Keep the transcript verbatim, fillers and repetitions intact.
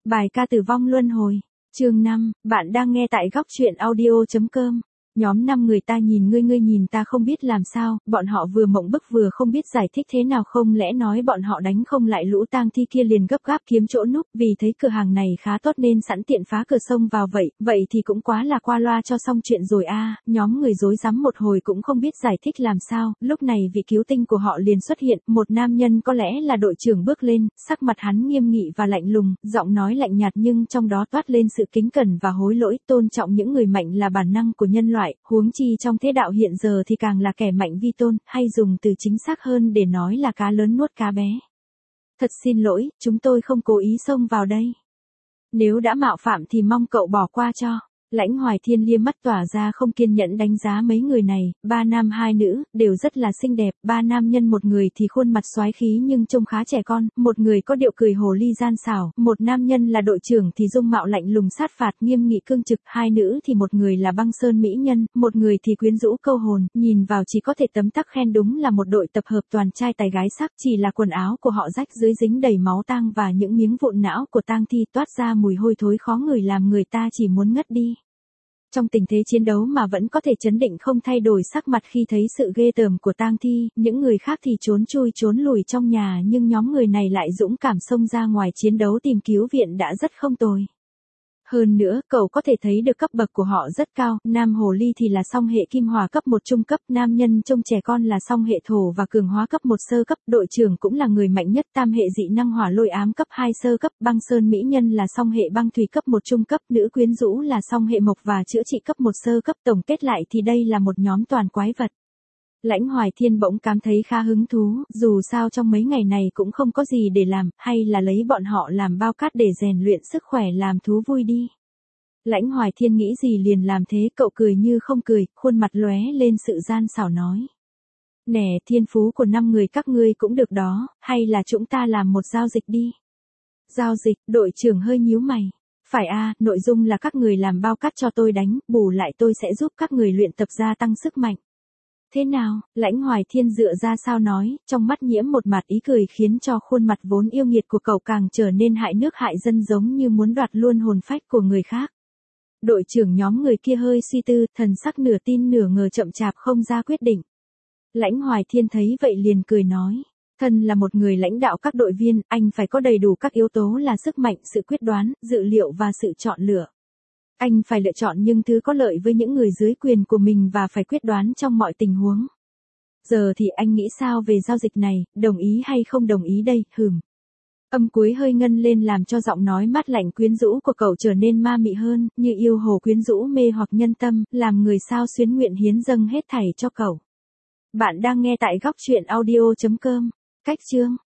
Bài ca tử vong luân hồi. Chương năm, bạn đang nghe tại góc truyện audio chấm com. Nhóm năm người ta nhìn ngươi ngươi nhìn ta không biết làm sao, bọn họ vừa mộng bức vừa không biết giải thích thế nào, không lẽ nói bọn họ đánh không lại lũ tang thi kia liền gấp gáp kiếm chỗ núp, vì thấy cửa hàng này khá tốt nên sẵn tiện phá cửa sông vào vậy, vậy thì cũng quá là qua loa cho xong chuyện rồi a. Nhóm người rối rắm một hồi cũng không biết giải thích làm sao, lúc này vị cứu tinh của họ liền xuất hiện, một nam nhân có lẽ là đội trưởng bước lên, sắc mặt hắn nghiêm nghị và lạnh lùng, giọng nói lạnh nhạt nhưng trong đó toát lên sự kính cẩn và hối lỗi, tôn trọng những người mạnh là bản năng của nhân loại. Huống chi trong thế đạo hiện giờ thì càng là kẻ mạnh vi tôn, hay dùng từ chính xác hơn để nói là cá lớn nuốt cá bé. Thật xin lỗi, chúng tôi không cố ý xông vào đây. Nếu đã mạo phạm thì mong cậu bỏ qua cho. Lãnh Hoài Thiên liếc mắt tỏa ra không kiên nhẫn đánh giá mấy người này, ba nam hai nữ, đều rất là xinh đẹp, ba nam nhân một người thì khuôn mặt xoái khí nhưng trông khá trẻ con, một người có điệu cười hồ ly gian xảo, một nam nhân là đội trưởng thì dung mạo lạnh lùng sát phạt nghiêm nghị cương trực, hai nữ thì một người là băng sơn mỹ nhân, một người thì quyến rũ câu hồn, nhìn vào chỉ có thể tấm tắc khen đúng là một đội tập hợp toàn trai tài gái sắc, chỉ là quần áo của họ rách dưới dính đầy máu tang và những miếng vụn não của tang thi toát ra mùi hôi thối khó ngửi làm người ta chỉ muốn ngất đi. Trong tình thế chiến đấu mà vẫn có thể trấn định không thay đổi sắc mặt khi thấy sự ghê tởm của tang thi, những người khác thì trốn chui trốn lùi trong nhà nhưng nhóm người này lại dũng cảm xông ra ngoài chiến đấu tìm cứu viện đã rất không tồi. Hơn nữa, cậu có thể thấy được cấp bậc của họ rất cao, nam hồ ly thì là song hệ kim hỏa cấp một trung cấp, nam nhân trông trẻ con là song hệ thổ và cường hóa cấp một sơ cấp, đội trưởng cũng là người mạnh nhất, tam hệ dị năng hỏa lôi ám cấp hai sơ cấp, băng sơn mỹ nhân là song hệ băng thủy cấp một trung cấp, nữ quyến rũ là song hệ mộc và chữa trị cấp một sơ cấp, tổng kết lại thì đây là một nhóm toàn quái vật. Lãnh Hoài Thiên bỗng cảm thấy khá hứng thú, dù sao trong mấy ngày này cũng không có gì để làm, hay là lấy bọn họ làm bao cát để rèn luyện sức khỏe làm thú vui đi. Lãnh Hoài Thiên nghĩ gì liền làm thế, cậu cười như không cười, khuôn mặt lóe lên sự gian xảo nói. Nè, thiên phú của năm người các ngươi cũng được đó, hay là chúng ta làm một giao dịch đi. Giao dịch, đội trưởng hơi nhíu mày. Phải a, nội dung là các người làm bao cát cho tôi đánh, bù lại tôi sẽ giúp các người luyện tập gia tăng sức mạnh. Thế nào, Lãnh Hoài Thiên dựa ra sao nói, trong mắt nhiễm một mặt ý cười khiến cho khuôn mặt vốn yêu nghiệt của cậu càng trở nên hại nước hại dân giống như muốn đoạt luôn hồn phách của người khác. Đội trưởng nhóm người kia hơi suy tư, thần sắc nửa tin nửa ngờ chậm chạp không ra quyết định. Lãnh Hoài Thiên thấy vậy liền cười nói, thân là một người lãnh đạo các đội viên, anh phải có đầy đủ các yếu tố là sức mạnh, sự quyết đoán, dự liệu và sự chọn lựa. Anh phải lựa chọn những thứ có lợi với những người dưới quyền của mình và phải quyết đoán trong mọi tình huống. Giờ thì anh nghĩ sao về giao dịch này, đồng ý hay không đồng ý đây, hừm. Âm cuối hơi ngân lên làm cho giọng nói mát lạnh quyến rũ của cậu trở nên ma mị hơn, như yêu hồ quyến rũ mê hoặc nhân tâm, làm người sao xuyến nguyện hiến dâng hết thảy cho cậu. Bạn đang nghe tại góc truyện audio chấm com. Cách chương